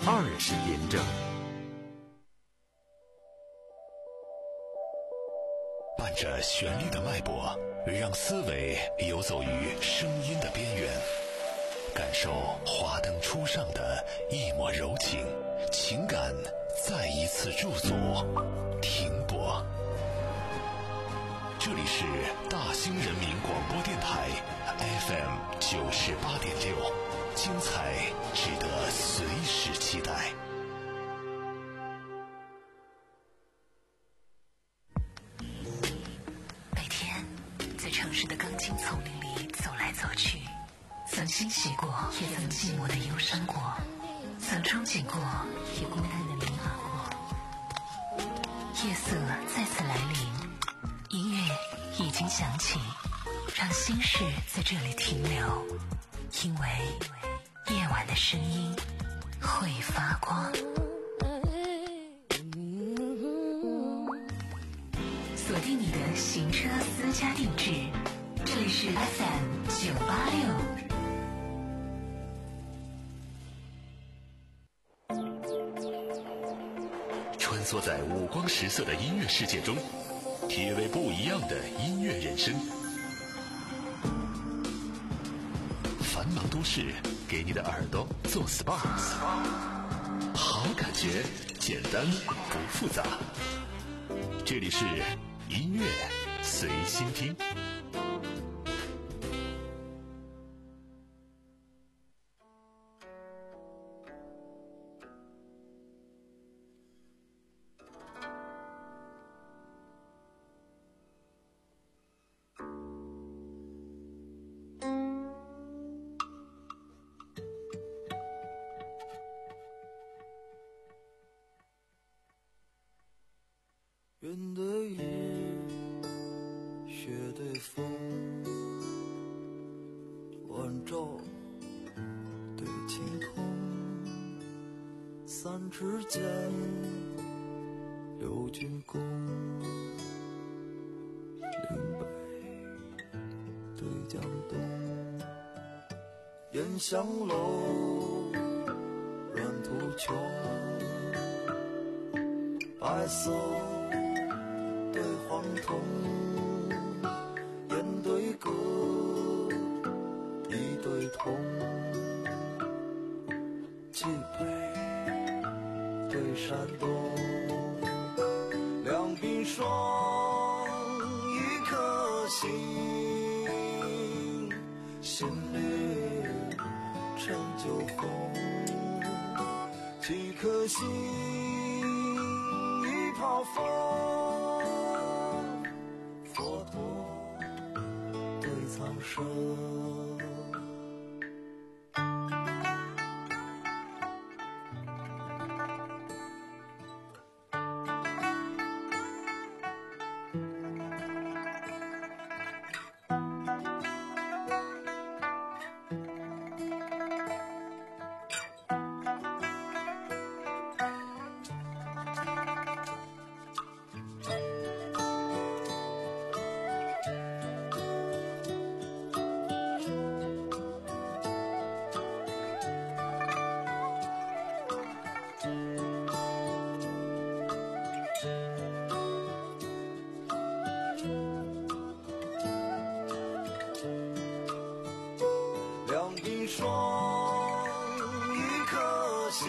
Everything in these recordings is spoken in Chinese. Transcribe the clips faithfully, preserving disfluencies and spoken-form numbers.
二十点整。 伴着旋律的脉搏，让思维游走于声音的边缘，感受华灯初上的一抹柔情，情感再一次驻足停泊。这里是大兴人民广播电台 F M 九十八点六，精彩值得随时期待。 每天在城市的钢筋丛林里走来走去，曾欣喜过，也曾寂寞的忧伤过，曾憧憬过，也孤单的迷茫过。夜色再次来临，音乐已经响起，让心事在这里停留，因为夜晚的声音会发光。锁定你的行车私家定制，这里是 F M 九八六。 穿梭在五光十色的音乐世界中，体味不一样的音乐人生。繁忙都市给你的耳朵做 S P A， 好感觉简单不复杂。这里是音乐随心听。 云对雨，雪对风，晚照对晴空，三尺剑，六钧弓，岭北对江东，烟香楼，软土穷，白色对黄铜，雁对歌，一对铜，冀北对山东，两鬓霜，一颗心，心里陈酒红，几颗心，一泡风。佛陀对苍生，两鬓霜，一颗心，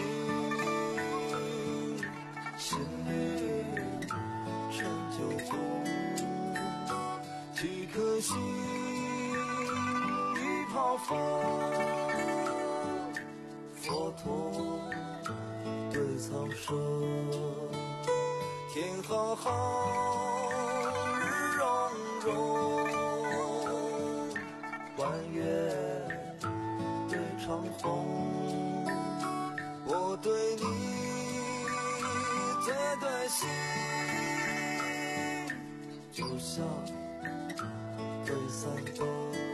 心里陈酒红，几颗心，一泡风。佛陀对苍生，天浩浩，日融融，弯月长虹，我对你最对心，就像对三冬，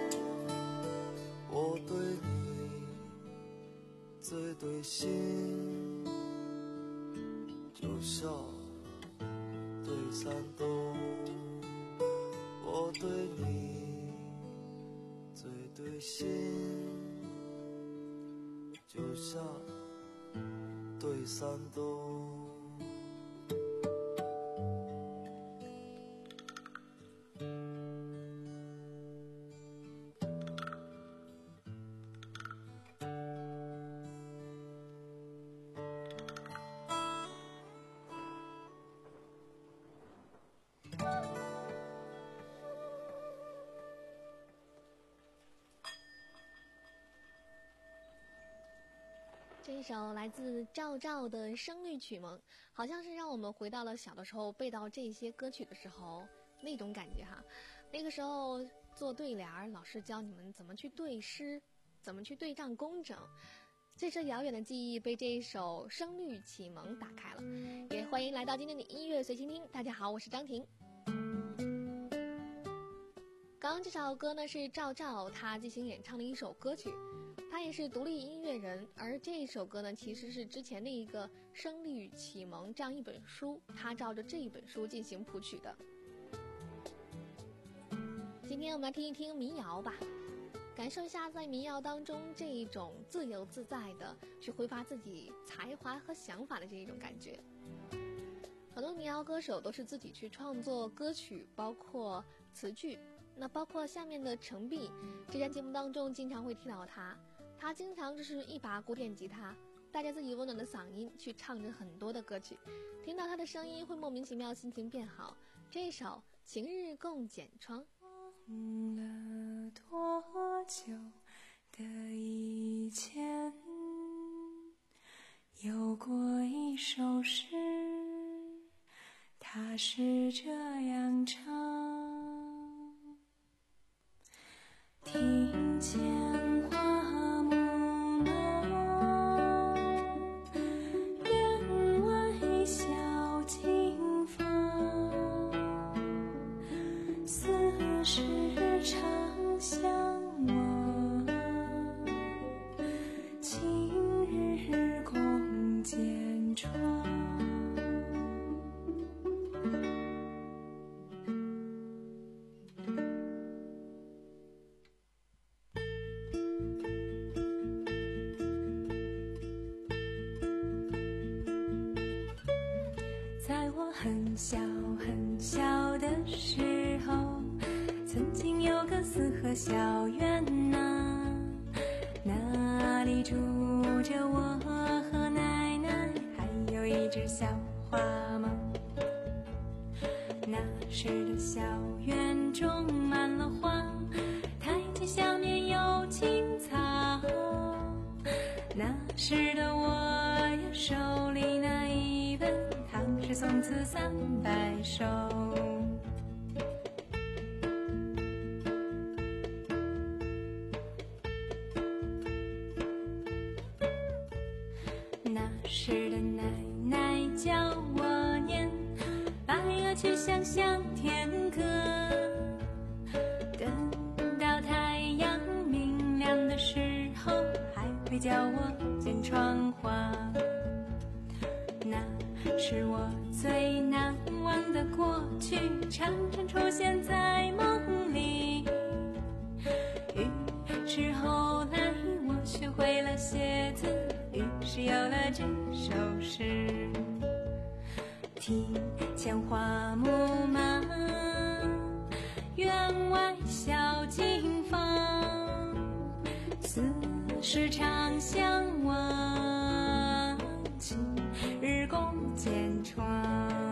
我对你最对心，就像对三冬，我对你最对心，就像對山東。 这一首来自赵照的《声律启蒙》，好像是让我们回到了小的时候背到这些歌曲的时候那种感觉哈。那个时候做对联，老师教你们怎么去对诗，怎么去对仗工整。这些遥远的记忆被这一首《声律启蒙》打开了。也欢迎来到今天的音乐随心听。大家好，我是张婷。刚刚这首歌呢是赵照他即兴演唱的一首歌曲。他也是独立音乐人，而这一首歌呢，其实是之前的一个《声律启蒙》这样一本书，他照着这一本书进行谱曲的。今天我们来听一听民谣吧，感受一下在民谣当中这一种自由自在的去挥发自己才华和想法的这一种感觉。很多民谣歌手都是自己去创作歌曲，包括词句，那包括下面的程璧，这档节目当中经常会听到他。他经常就是一把古典吉他，带着自己温暖的嗓音去唱着很多的歌曲，听到他的声音会莫名其妙心情变好。这一首《晴日共剪窗》。 忘了多久的以前，有过一首诗，它是这样唱：听见花木马，员外小径芳，似是长相望，晴日共剪窗。在我很小很小的时候，曾经有个四合小院呐，那里住着我和奶奶，还有一只小花猫。那时的小院种满了花，台阶下面有青草。那时的我呀，手里拿一本唐诗宋词三百首。那时的奶奶教我念白鹅曲项向天歌，等到太阳明亮的时候，还会教我剪窗花。那是我最难忘的过去，常常出现在梦里。于是后来我学会了写字，于是有了这首诗。庭前花木马，员外小径芳，似是长相望，晴日共剪窗。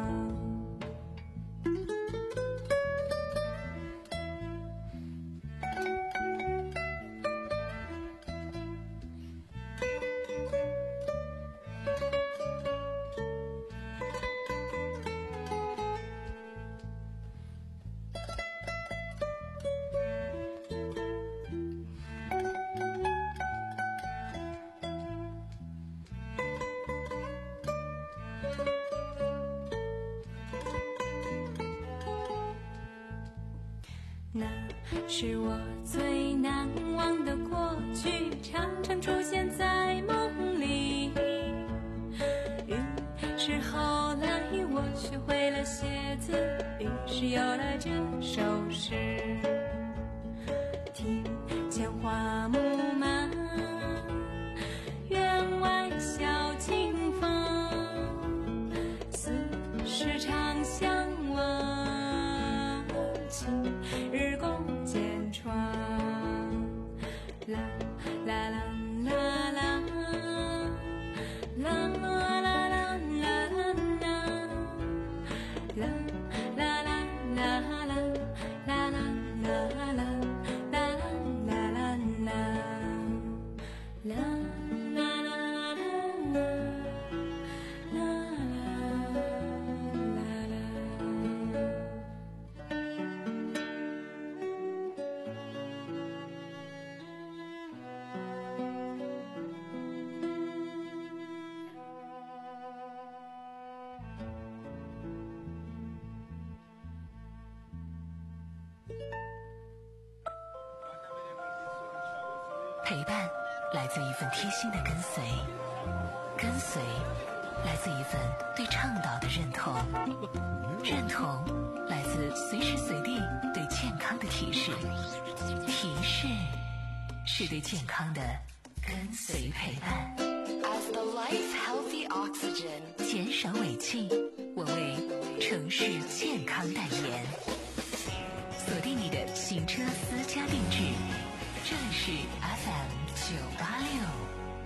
那是我最难忘的过去，常常出现在梦里。于是后来我学会了写字，于是有了这首诗。庭前花木马，员外小径芳， 陪伴来自一份贴心的跟随，跟随来自一份对倡导的认同，认同来自随时随地对健康的提示，提示是对健康的跟随陪伴。 As the life healthy oxygen， 减少尾气，我为城市健康代言。锁定你的行车私家定制，这里是 F M 九八六。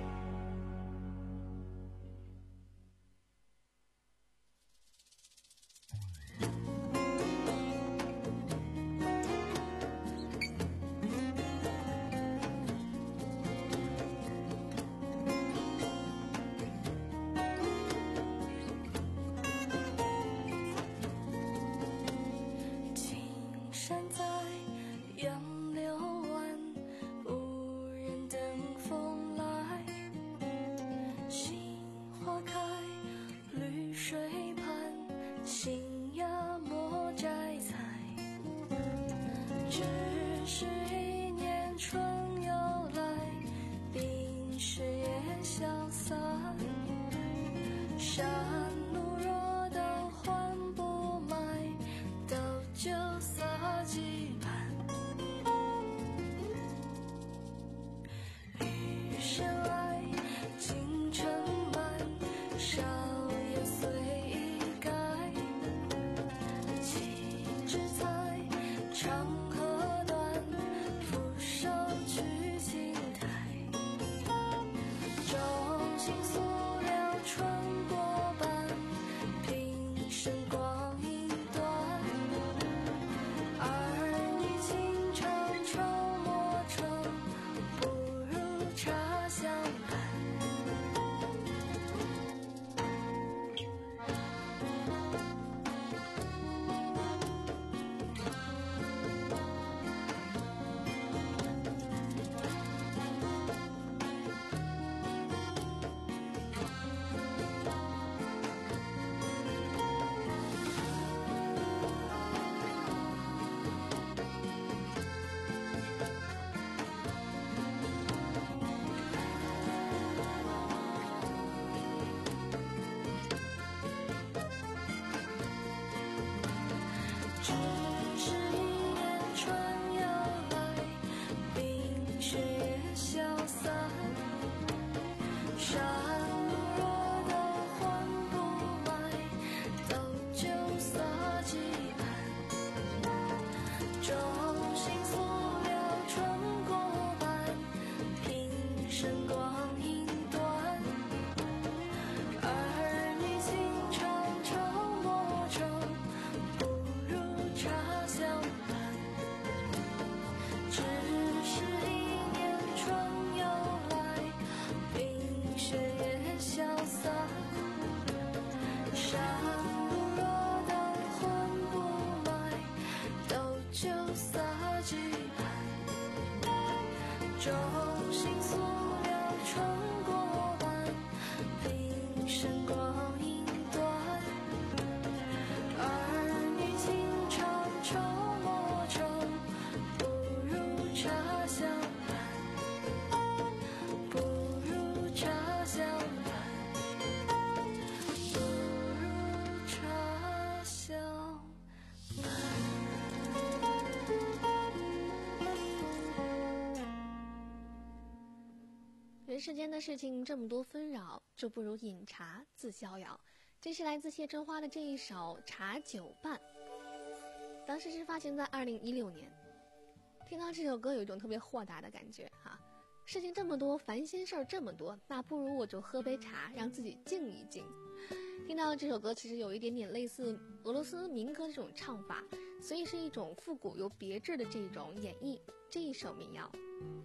人世间的事情这么多纷扰，就不如饮茶自逍遥。这是来自谢春花的这一首《茶酒伴》，当时是发行在二零一六年。听到这首歌有一种特别豁达的感觉哈，事情这么多，烦心事儿这么多，那不如我就喝杯茶，让自己静一静。听到这首歌其实有一点点类似俄罗斯民歌这种唱法，所以是一种复古又别致的这种演绎这一首民谣。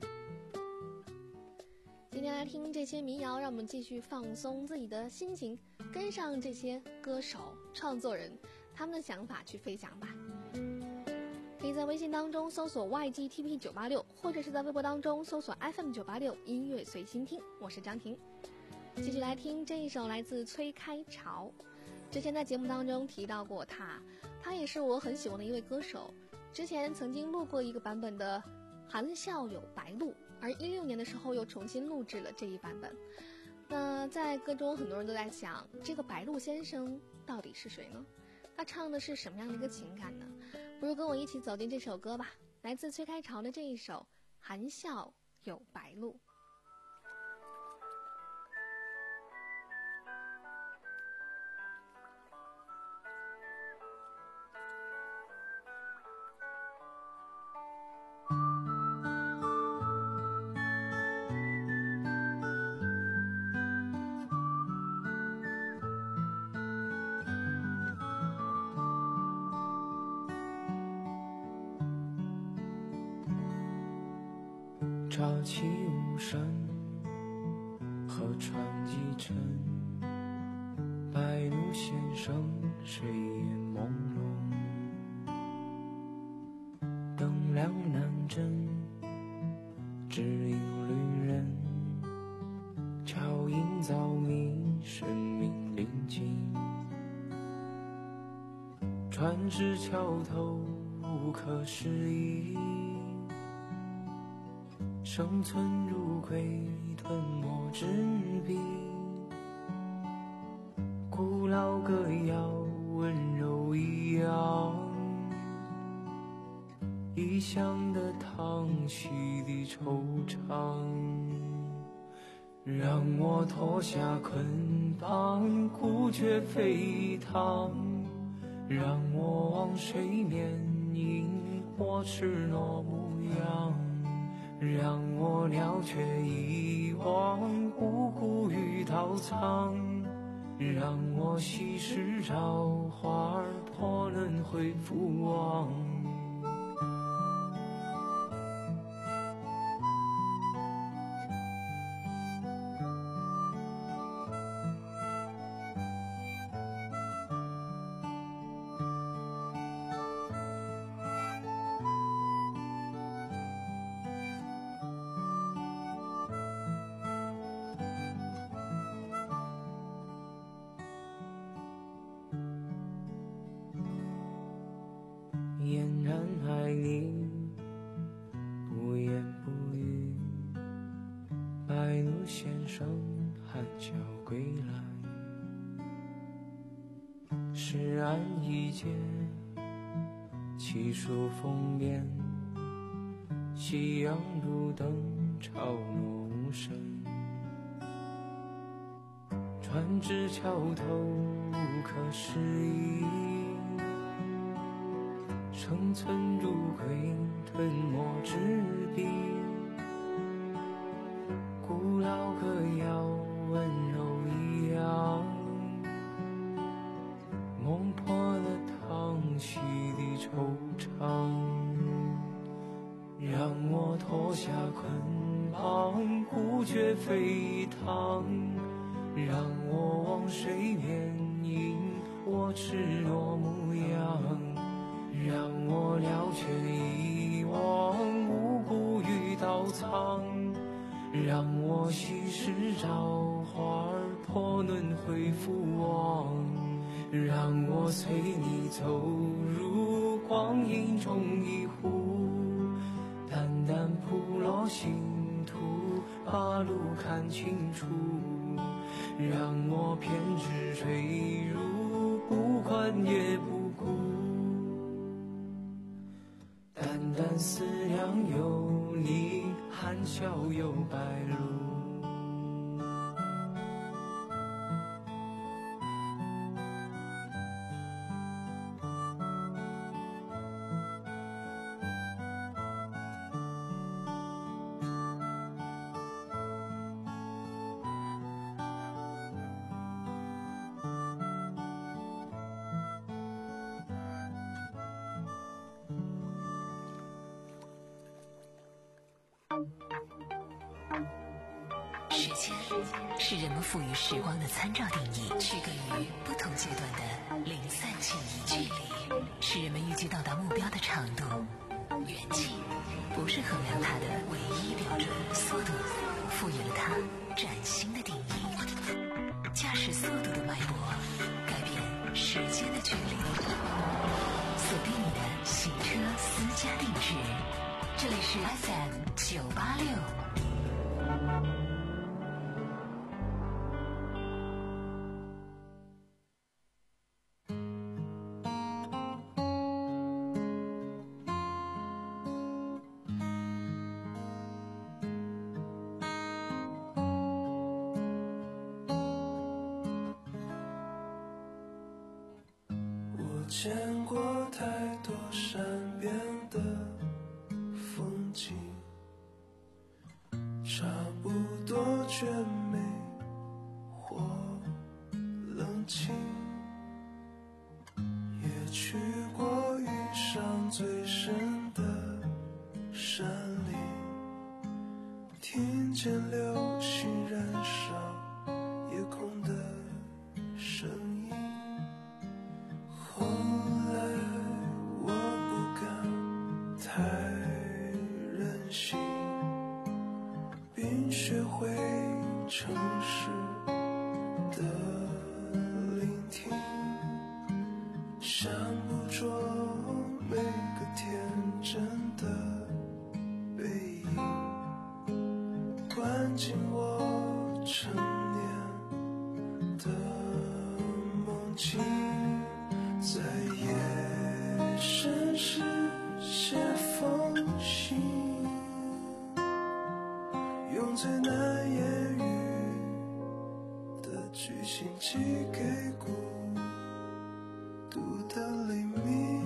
今天来听这些民谣，让我们继续放松自己的心情，跟上这些歌手创作人他们的想法去飞翔吧。可以在微信当中搜索 Y G T P 九八六， 或者是在微博当中搜索 F M 九八六 音乐随心听。我是张婷，继续来听这一首来自崔开潮。之前在节目当中提到过他，他也是我很喜欢的一位歌手。之前曾经录过一个版本的《含笑有白鹭》， 而一六年的时候又重新录制了这一版本。那在歌中很多人都在想，这个白鹿先生到底是谁呢？他唱的是什么样的一个情感呢？不如跟我一起走进这首歌吧，来自崔开潮的这一首《含笑有白鹿》。 乍起无声，河船击沉，白鹿先生睡眼朦胧，灯亮南针，只引旅人，巧影早觅生命临近，船只桥头无可适宜，生存如鬼，吞没纸笔，古老歌谣温柔一样，异乡的叹息的惆怅，让我脱下捆绑，孤绝飞腾，让我往水面迎我赤裸模样，让我了却遗忘无辜与刀藏，让我稀释朝花破轮回复往。嫣然爱你，不言不语，白鹿先生含笑归来，诗案一节，七书封边，夕阳路灯潮落无声，船只桥头无可适宜，生存如鬼，吞没纸笔，古老歌谣温柔一样，梦破了叹息的惆怅，让我脱下捆绑，孤绝飞腾，让我往水面迎我赤裸模样，让我了却遗忘无辜与刀藏，让我稀释朝花破轮回复往，让我随你走入光阴中一壶，淡淡铺落星途，把路看清楚，让我偏执坠入，不管也不顾，淡淡思量有你，含笑有白鹿。 时间是人们赋予时光的参照定义，区隔于不同阶段的零散记忆距离，是人们预计到达目标的长度。远近不是衡量它的唯一标准，速度赋予了它崭新的定义。驾驶速度的脉搏，改变时间的距离。锁定你的行车私家定制，这里是 F M 九八六。 见过太多善变的风景，差不多绝美或冷清，也去过遇上最深的山林，听见流星燃烧夜空的声音。后来我不敢太任性，并学会诚实的聆听，想捕捉每个天真的背影，关进我成年的梦境，在夜深时写封信，用最难言喻的句型寄给孤独的黎明。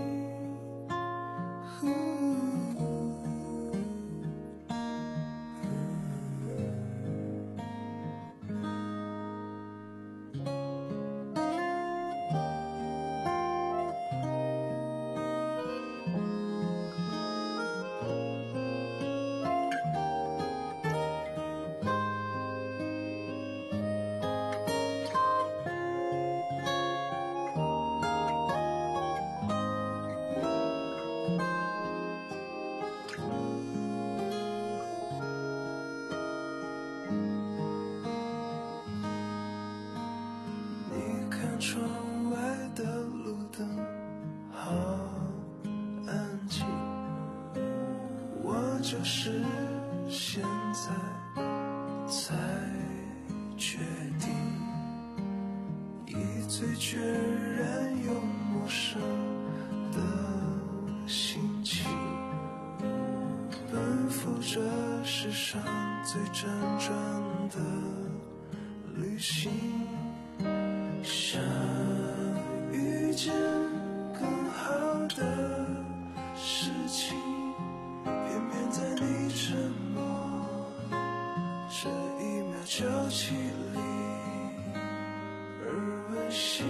窗外的路灯好安静，我就是现在才决定，以最决然又陌生的心情，奔赴这世上最辗转的旅行，想遇见更好的事情，偏偏在你沉默这一秒交集里而温馨。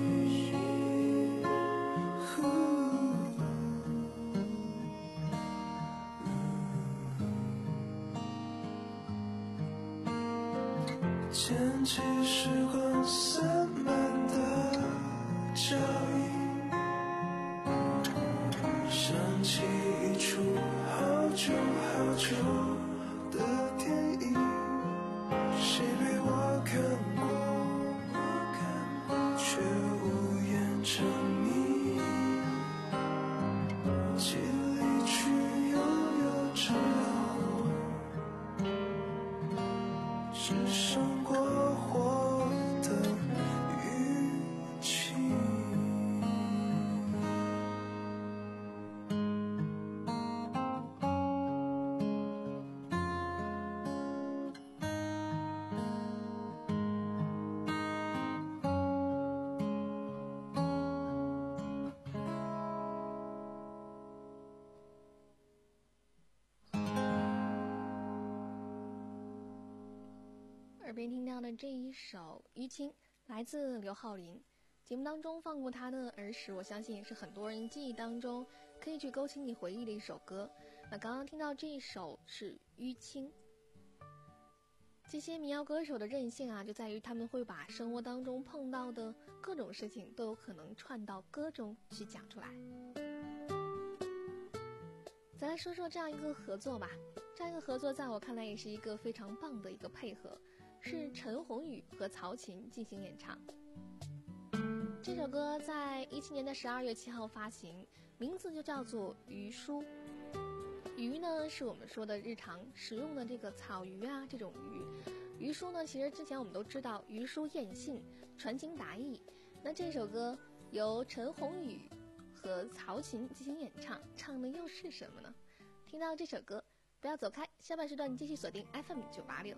牵起时光散漫的脚印，想起一出好久好久的电影，谁被我看过，却无言成谜，既离去又有之后，只剩过火的语气。 耳边听到的这一首《淤青》来自刘浩霖，节目当中放过他的儿时，我相信也是很多人记忆当中可以去勾起你回忆的一首歌。那刚刚听到这一首是《淤青》。这些民谣歌手的韧性啊，就在于他们会把生活当中碰到的各种事情都有可能串到歌中去讲出来。再来说说这样一个合作吧，这样一个合作在我看来也是一个非常棒的一个配合，是陈鸿宇和曹琴进行演唱。这首歌在一七年的十二月七号发行，名字就叫做《鱼书》。鱼呢是我们说的日常使用的这个草鱼啊，这种鱼。鱼书呢，其实之前我们都知道鱼书雁信，传情达意。那这首歌由陈鸿宇和曹琴进行演唱，唱的又是什么呢？听到这首歌不要走开，下半时段继续锁定 F M 九八六。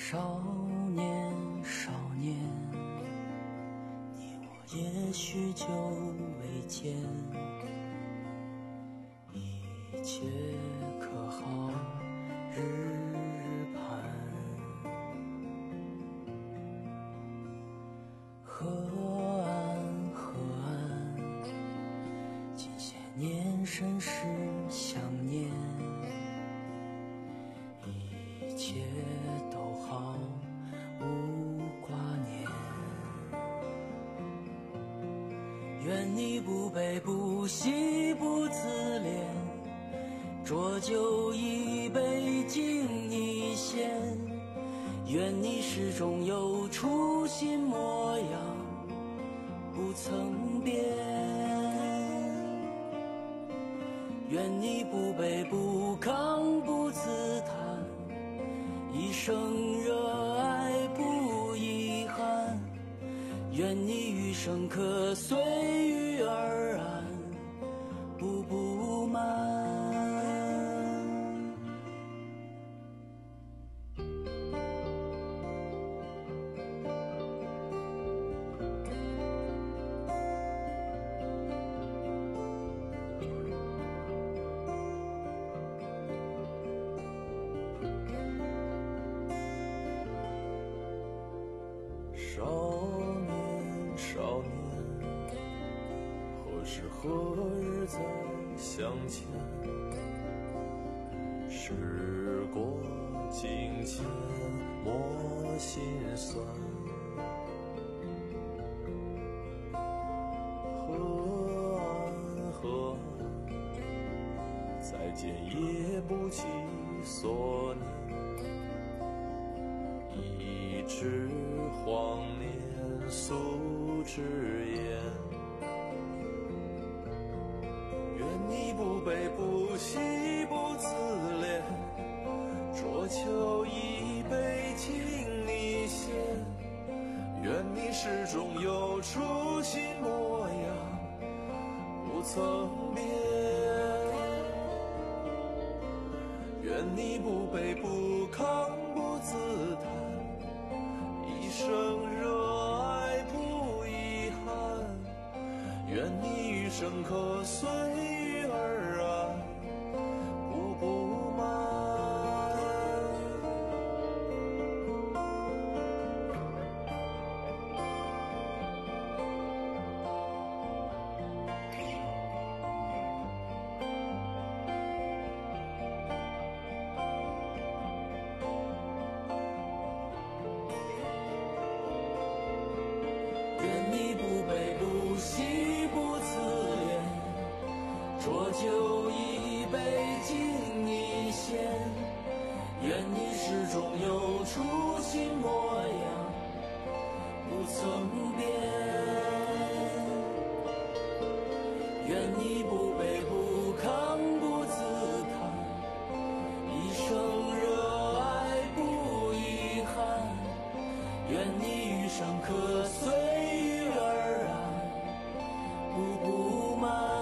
少年少年，你我也许久未见，一切可好日日盼。河岸河岸，近些年甚是想念，一切都好无挂念。愿你不悲不喜不自怜，浊酒一杯敬你先。愿你始终有初心模样不曾变。愿你不卑不亢不自叹，一生热爱不遗憾。愿你余生可随遇而安不不满。少年少年，何时何日再相见？时过境迁莫心酸。河岸河岸，再见也不及所念。一纸荒年素之言，愿你不悲不喜不自怜，浊酒一杯敬你先。愿你始终有初心模样不曾变。愿你不卑不亢不自叹，一生热爱不遗憾。愿你余生可随遇而安不不满。愿你不卑不喜不自怜，浊酒一杯敬你先。愿你始终有初心模样不曾变。愿你不卑不亢不自叹，一生热爱不遗憾。愿你余生可随遇而安不不满。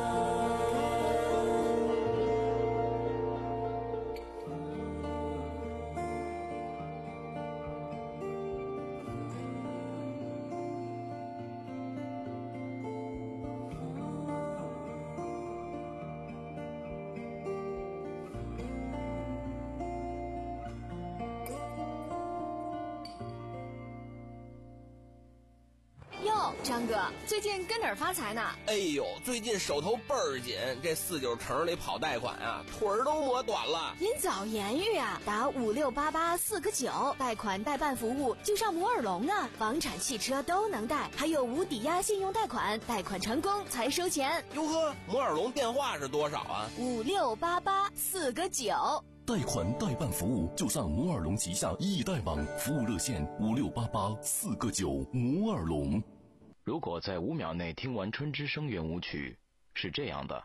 哟，张哥，最近跟哪儿发财呢？ 哎呦，最近手头倍儿紧，这四九城里跑贷款啊，腿儿都磨短了。 您早言语啊，打五六八八四个九，贷款代办服务就上摩尔龙啊，房产、汽车都能贷，还有无抵押信用贷款，贷款成功才收钱。 哟呵，摩尔龙电话是多少啊？ 五六八八四个九。 贷款代办服务就上摩尔龙旗下易贷网，服务热线五六八八四个九。摩尔龙。 如果在五秒内听完春之声圆舞曲，是这样的；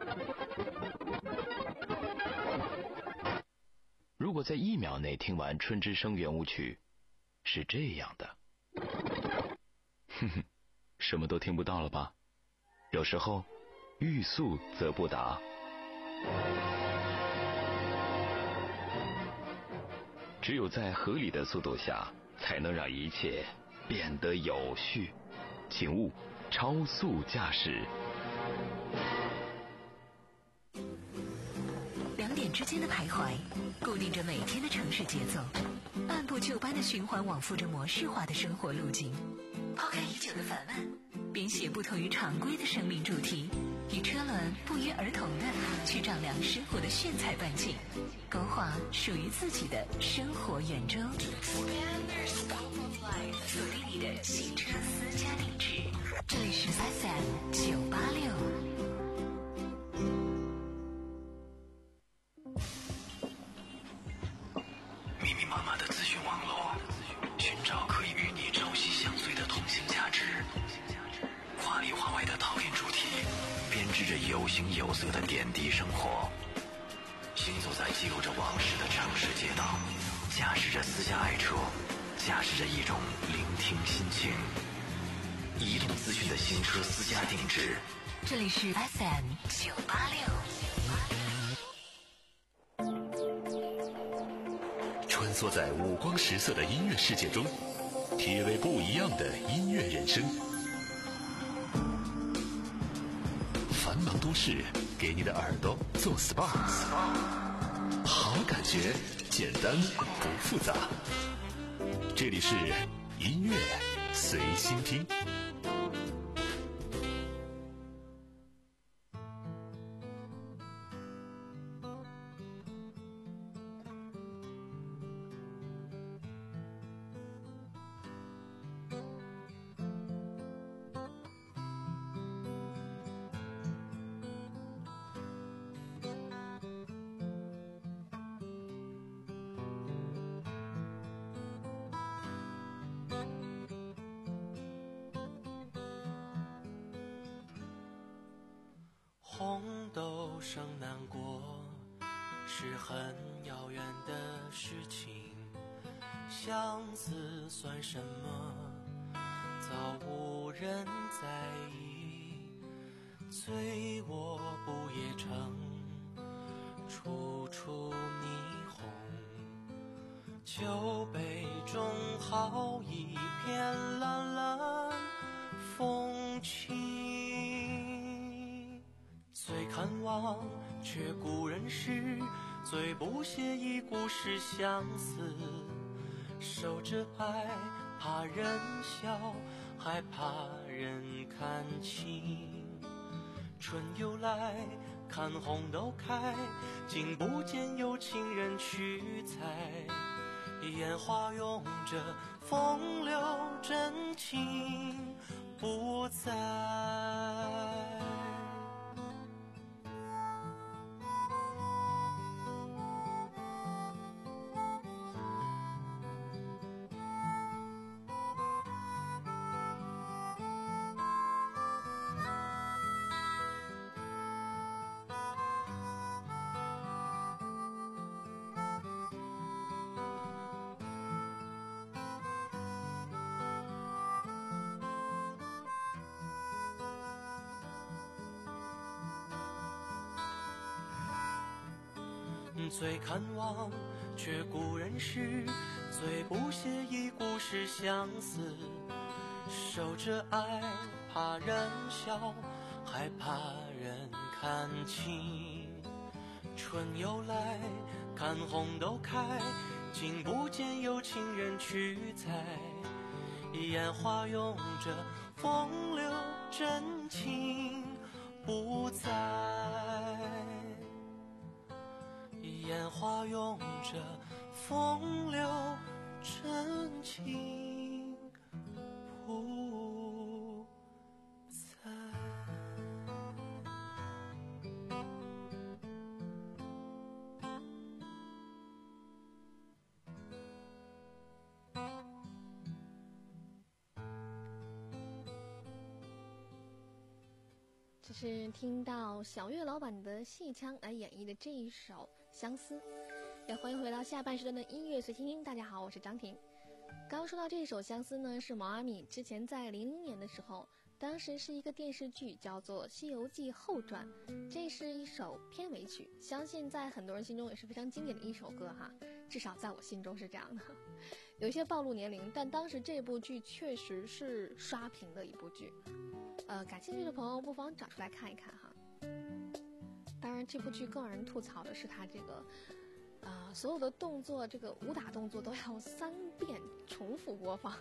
如果在一秒内听完春之声圆舞曲，是这样的。哼哼，什么都听不到了吧？有时候，欲速则不达。 只有在合理的速度下，才能让一切变得有序。请勿超速驾驶。 两点之间的徘徊，固定着每天的城市节奏，按部就班的循环往复着模式化的生活路径。抛开已久的烦闷，编写不同于常规的生命主题，与车轮不约而同的去丈量生活的炫彩半径，勾画属于自己的生活圆周。锁定你的新车私家定制，这里是 F M 九八六。 密密麻麻的资讯网络，寻找可以与你朝夕相随的同性价值，华里华外的讨厌主题，编织着有形有色的点滴生活。行走在记录着往事的城市街道，驾驶着私家爱车，驾驶着一种聆听心情。移动资讯的新车私家定制， 这里是 F M 九八六。 穿梭在五光十色的音乐世界中，体味不一样的音乐人生。繁忙都市，给你的耳朵做 S P A， 好感觉，简单不复杂。这里是音乐随心听。 红豆生难过是很遥远的事情，相思算什么，早无人在意。醉卧不夜城，处处霓虹，酒杯中好一片蓝蓝风轻。最看望却故人诗，最不屑一顾是相思。守着爱怕人笑，还怕人看清。春又来看红豆开，竟不见有情人去采。烟花拥着风流真情不在。最看望却故人诗，最不屑一顾是相思。守着爱怕人笑，还怕人看清。春又来看红豆开，竟不见有情人去采。烟花拥着风流真情不在。烟花拥着风流真情不在。 这是听到小岳老板的戏腔来演绎的这一首相思。也欢迎回到下半时段的音乐随心听。大家好，我是张婷。刚刚说到这首相思呢，是毛阿敏之前在零零年的时候，当时是一个电视剧叫做《西游记后传》，这是一首片尾曲，相信在很多人心中也是非常经典的一首歌哈。 至少在我心中是这样的。有些暴露年龄，但当时这部剧确实是刷屏的一部剧。呃，感兴趣的朋友不妨找出来看一看哈。当然，这部剧更让人吐槽的是它这个，呃，所有的动作，这个武打动作都要三遍重复播放。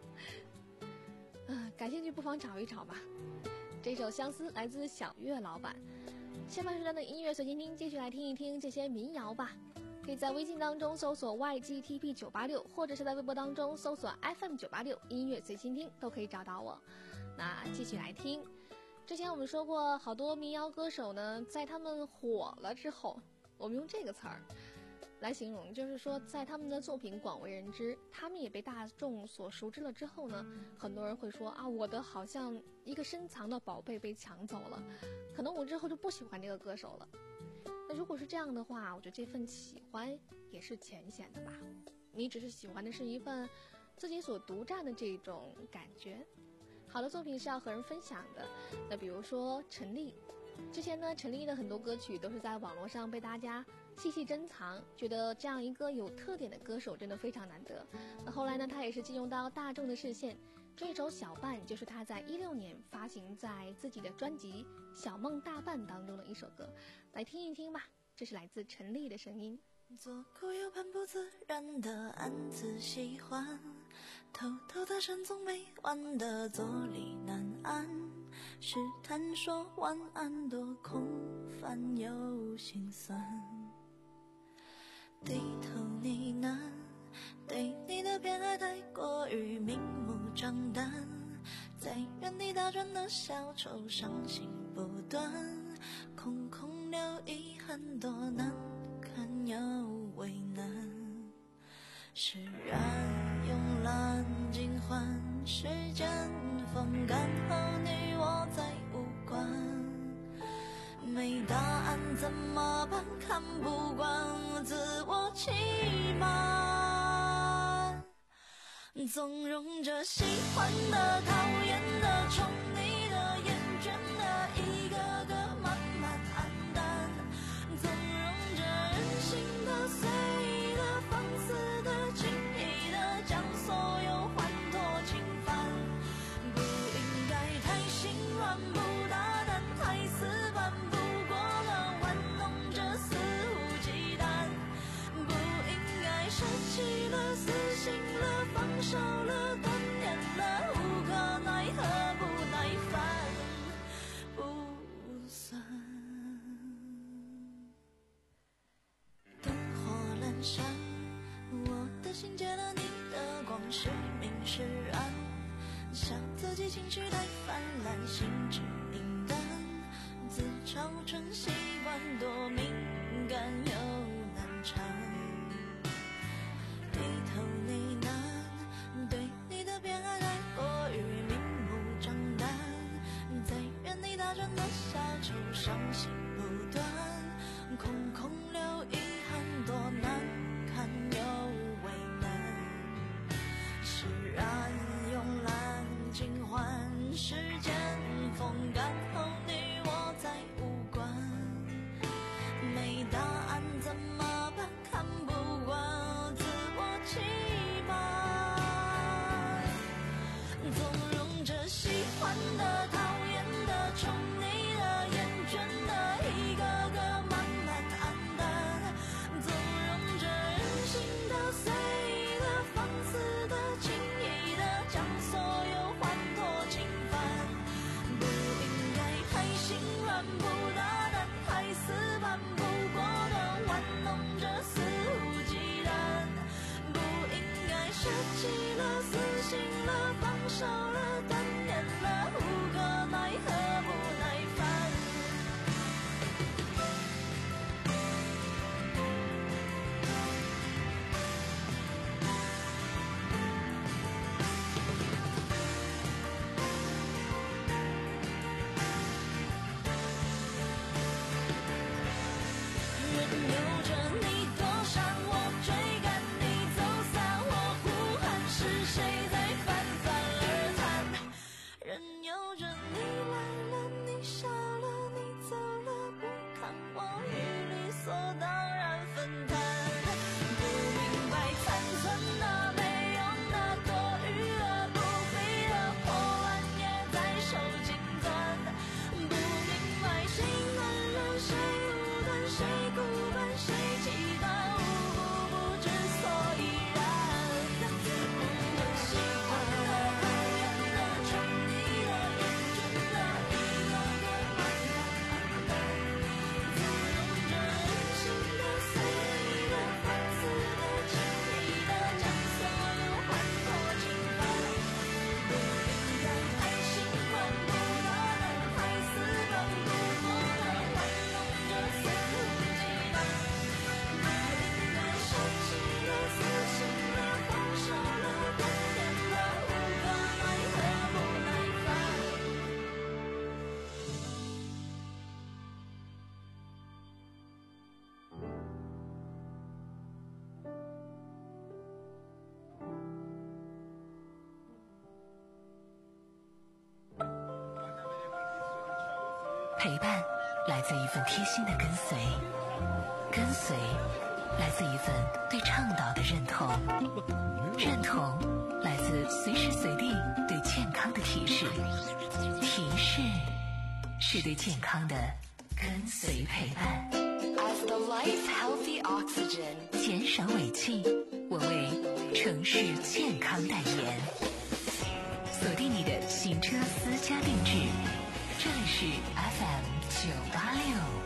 嗯、呃，感兴趣不妨找一找吧。这首《相思》来自小月老板。下半时段的音乐随心听，继续来听一听这些民谣吧。可以在微信当中搜索 Y G T P 九八六，或者是在微博当中搜索 F M 九八六音乐随心听，都可以找到我。那继续来听。之前我们说过，好多民谣歌手呢，在他们火了之后，我们用这个词儿来形容，就是说在他们的作品广为人知，他们也被大众所熟知了之后呢，很多人会说啊，我的好像一个深藏的宝贝被抢走了，可能我之后就不喜欢这个歌手了。那如果是这样的话，我觉得这份喜欢也是浅显的吧，你只是喜欢的是一份自己所独占的这种感觉。好的作品是要和人分享的。那比如说陈粒，之前呢陈粒的很多歌曲都是在网络上被大家细细珍藏，觉得这样一个有特点的歌手真的非常难得。那后来呢，他也是进入到大众的视线，这首小半就是他在一六年发行在自己的专辑《小梦大半》当中的一首歌，来听一听吧。这是来自陈粒的声音。 左顾右盼不自然的暗自喜欢，偷偷的深总没完的坐立难安，试探说晚安多空泛又心酸，低头呢喃，对你的偏爱太过于明目张胆，在原地打转的小丑伤心不断，空空留遗憾多难看又为难，释然慵懒尽欢，时间风干后你我再无关，没答案怎么办？看不惯自我欺瞒，纵容着喜欢的、讨厌的、宠你的、厌倦的，一个个慢慢黯淡，纵容着任性的、随意的、放肆的、轻易的，将所有欢脱侵犯，不应该太心软，不大胆，太死板，不过了玩弄着肆无忌惮，不应该舍弃了、死心了、放手了、断念了，无可奈何，不耐烦，不算。灯火阑珊，我的心借了你的光，是明是暗，笑自己情绪太泛滥，心智敏感，自嘲成习惯，多敏感又难缠，低头呢喃，对你的偏爱太过于明目张胆，在原地打转的小丑伤心不断，空空留遗憾多难看又为难，释然慵懒尽欢，时间风干后你我再无关，没答案怎么办？看不惯自我欺瞒，纵容着喜欢的、讨厌的、宠你的、厌倦的， 陪伴来自一份贴心的跟随，跟随来自一份对倡导的认同，认同来自随时随地对健康的提示，提示是对健康的跟随陪伴。 As the life's healthy oxygen， 减少尾气，我为城市健康代言。锁定你的行车私家定制，这里是 F M 九八六。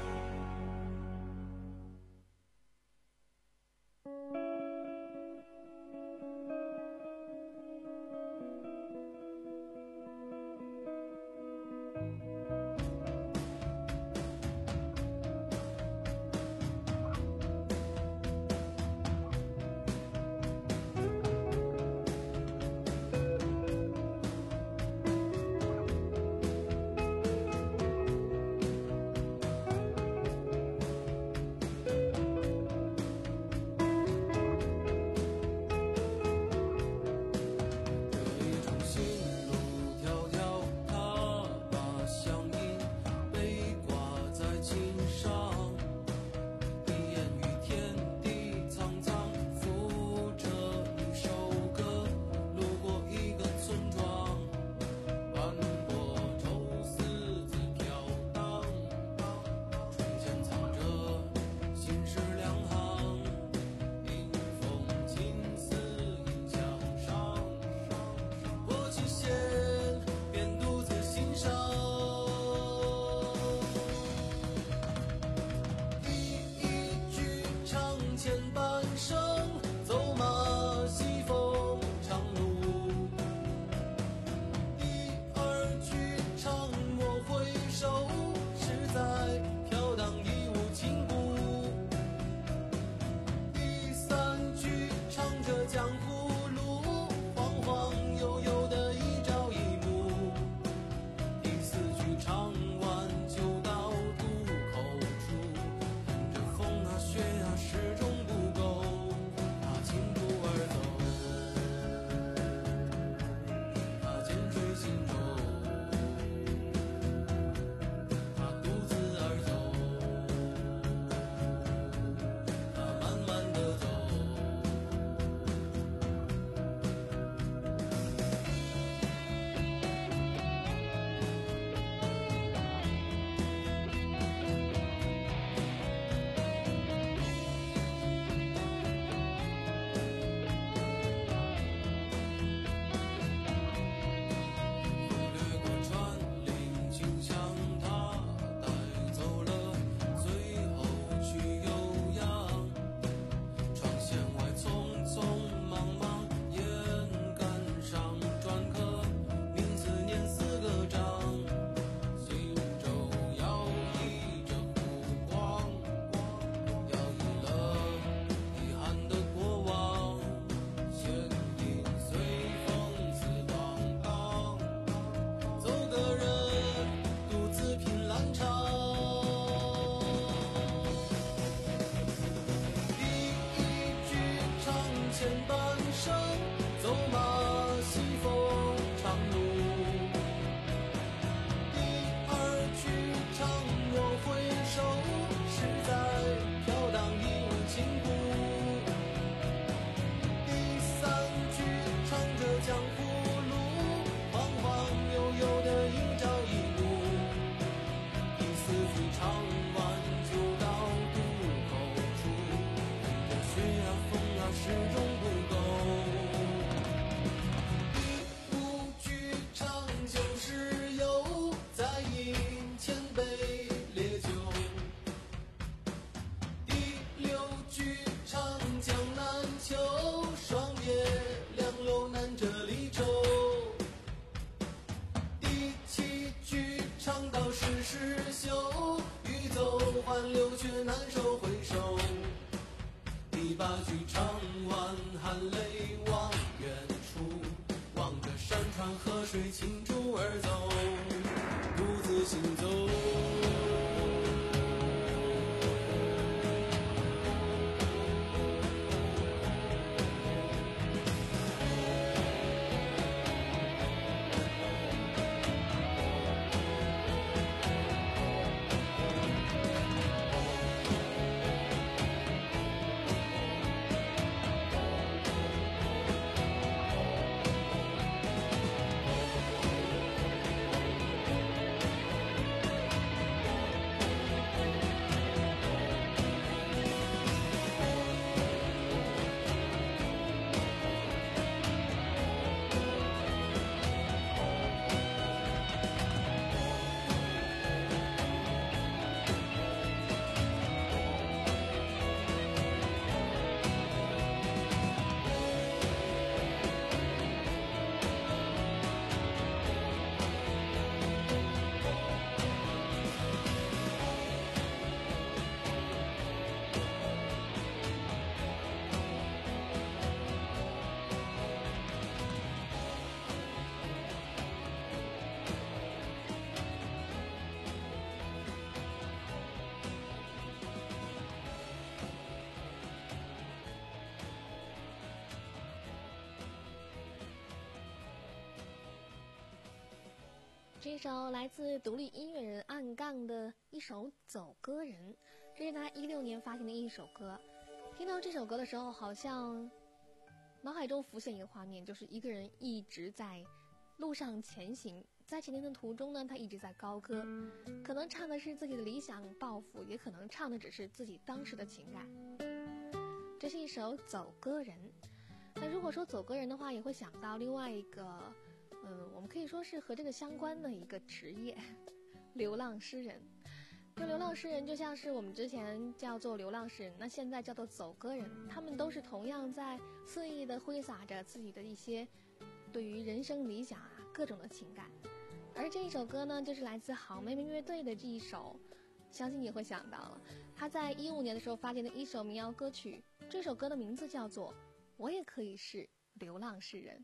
这首来自独立音乐人暗杠的一首《走歌人》，这是他一六年发行的一首歌。听到这首歌的时候，好像脑海中浮现一个画面，就是一个人一直在路上前行，在前行的途中呢，他一直在高歌，可能唱的是自己的理想抱负，也可能唱的只是自己当时的情感。这是一首《走歌人》。那如果说走歌人的话，也会想到另外一个嗯，我们可以说是和这个相关的一个职业，流浪诗人。这流浪诗人就像是我们之前叫做流浪诗人，那现在叫做走歌人，他们都是同样在肆意的挥洒着自己的一些对于人生理想啊各种的情感。而这一首歌呢，就是来自好妹妹乐队的这一首，相信你会想到了，他在一五年的时候发行的一首民谣歌曲，这首歌的名字叫做《我也可以是流浪诗人》。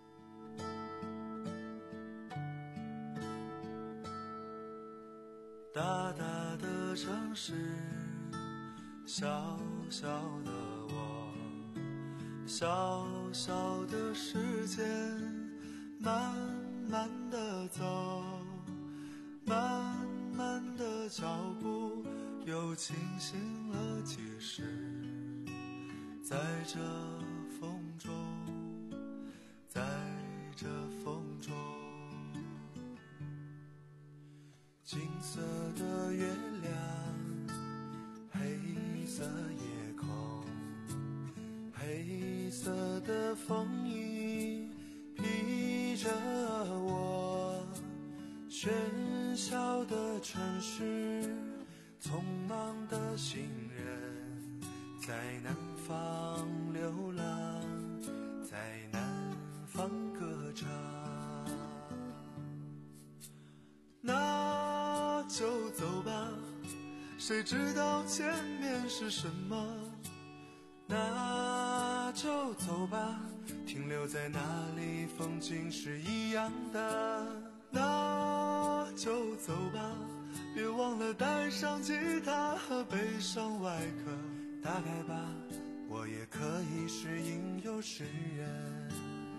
大大的城市，小小的我，小小的时间，慢慢的走，慢慢的脚步，又清醒了几时，在这风中，在这风中。金色的月亮，黑色夜空，黑色的风衣披着我，喧嚣的城市，匆忙的行人，在南方流浪，在南方歌唱。那就走吧，谁知道前面是什么？那就走吧，停留在那里风景是一样的。那就走吧，别忘了带上吉他和背上外壳。大概吧，我也可以是吟游诗人。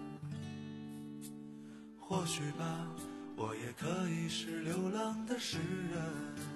或许吧，我也可以是流浪的诗人。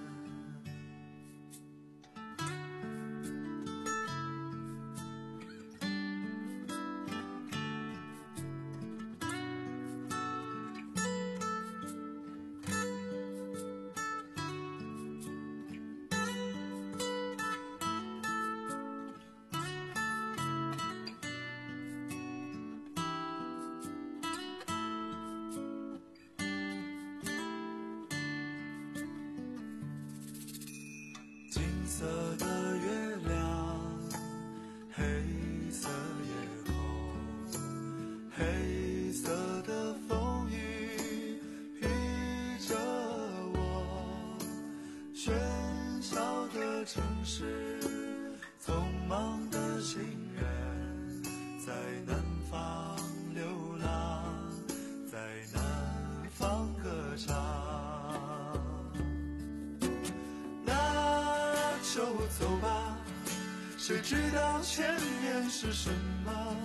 色的月亮，黑色夜空，黑色的风雨披着我，喧嚣的城市，匆忙的行人，在南方流浪，在南方歌唱。就走吧，谁知道前面是什么？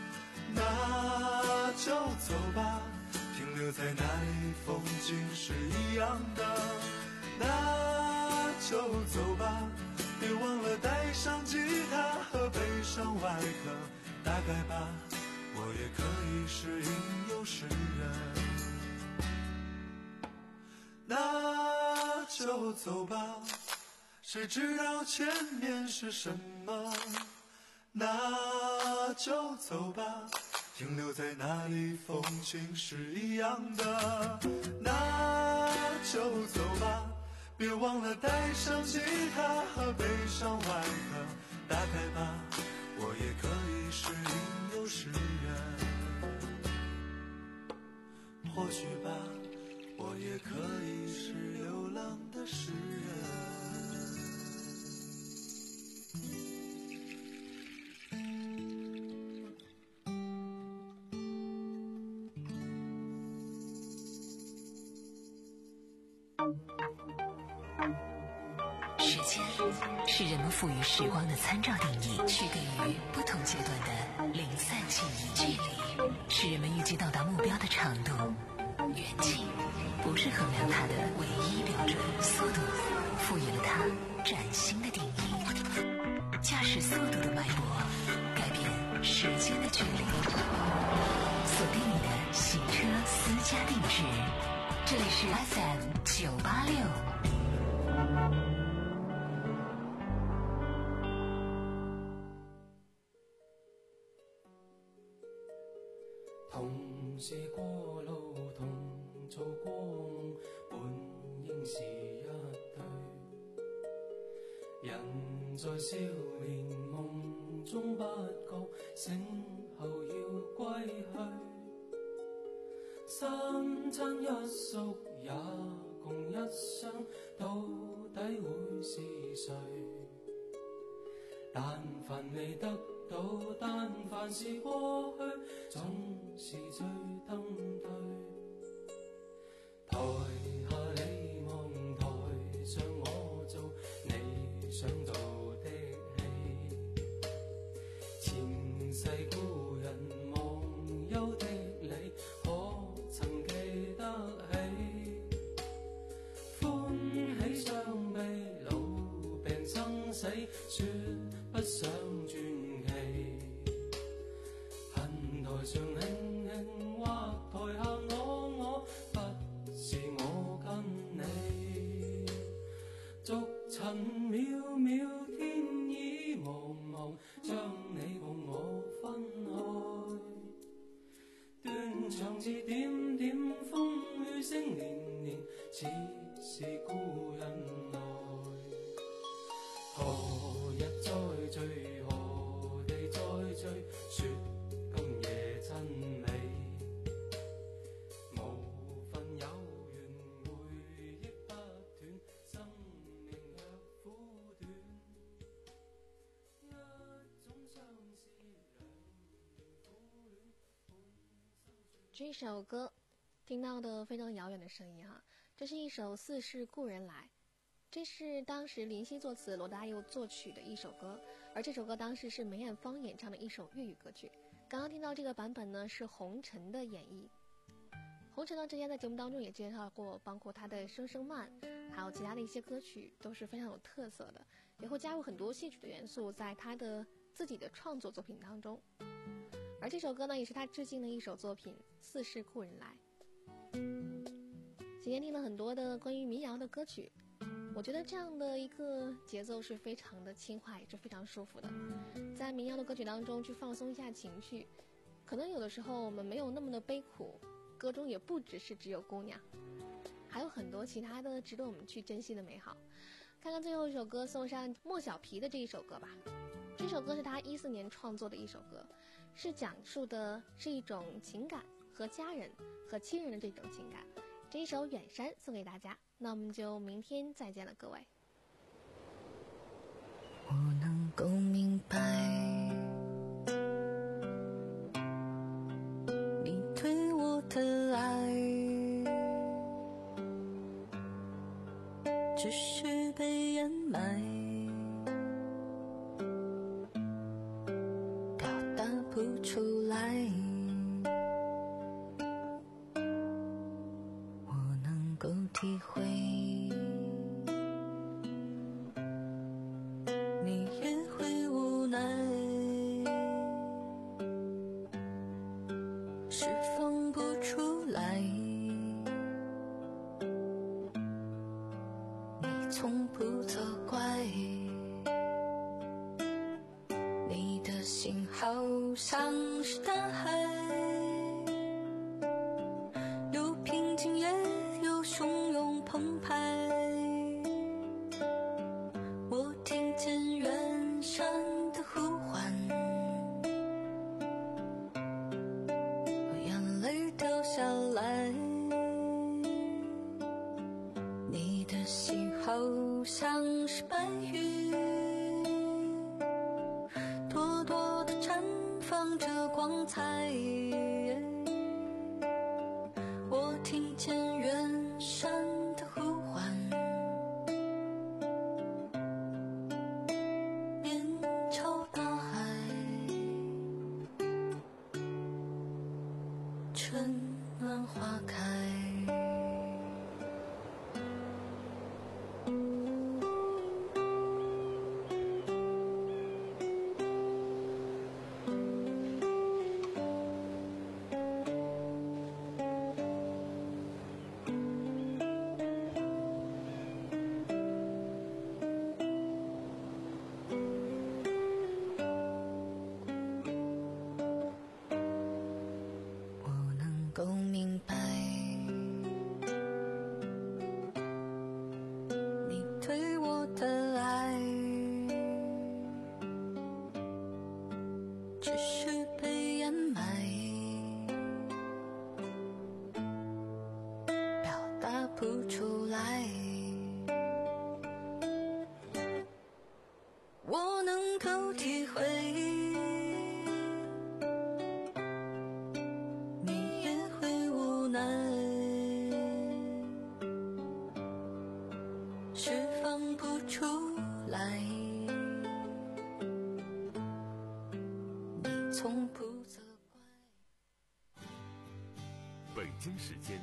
那就走吧，停留在那里风景是一样的。那就走吧，别忘了带上吉他和背上外壳。大概吧，我也可以是吟游诗人。那就走吧，谁知道前面是什么？那就走吧，停留在那里风景是一样的。那就走吧，别忘了带上吉他和背上外壳。大概吧，我也可以是吟游诗人。或许吧，我也可以是流浪的诗人。 时间是人们赋予时光的参照定义，区隔于不同阶段的零散记忆。距离是人们预计到达目标的长度。 远近不是衡量它的唯一标准，速度赋予了它崭新的定义。驾驶速度的脉搏，改变时间的距离。锁定你的行车私家定制，这里是 F M 九八六。 同是過路，同做過夢，本應是一對。人在少年夢中不覺，醒後要歸去。三餐一宿也共一雙，到底會是誰？但凡未得到，但凡是過去，總是最登對。台下你望，台上我做你想做的戲。前世故人忘憂的你，可曾記得起？歡喜傷悲，老病生死，說不想傳奇。恨台上輕輕，或台下我我，不是我跟你。逐塵渺渺，天意茫茫，將你共我分開。斷腸字點點，風雨聲年年，似是故人來。何日再聚，何地再聚，說今夜真美。無份有緣，回憶不斷，生命若苦短。一種相思，兩緣苦戀。 这首歌听到的非常遥远的声音哈，这是一首《似是故人来》。这是当时林夕作词，罗大佑作曲的一首歌，而这首歌当时是梅艳芳演唱的一首粤语歌曲。刚刚听到这个版本呢，是红尘的演绎。红尘呢，之前在节目当中也介绍过，包括他的《声声慢》，还有其他的一些歌曲都是非常有特色的，也会加入很多戏曲的元素在他的自己的创作作品当中。而这首歌呢，也是他致敬的一首作品《似是故人来》。今天听了很多的关于民谣的歌曲，我觉得这样的一个节奏是非常的轻快，也是非常舒服的。在民谣的歌曲当中去放松一下情绪，可能有的时候我们没有那么的悲苦，歌中也不只是只有姑娘，还有很多其他的值得我们去珍惜的美好。看看最后一首歌，送上莫小皮的这一首歌吧。这首歌是他一四年创作的一首歌，是讲述的是一种情感，和家人和亲人的这种情感。这一首《远山》送给大家，那我们就明天再见了，各位。 我能够明白你对我的爱，只是被掩埋，表达不出来。我能够体会你也会无奈，释放不出来。你从不责怪，你的心好像是大海，有平静也有汹涌澎湃。我听见远山的呼唤，我眼泪掉下来。你的心好像是白云，朵朵的绽放着光彩。我听见远山的呼唤，面朝大海，春暖花开。 明白，你对我的爱只是被掩埋，表达不出来。我能够体会，你也会无奈，释放不出来。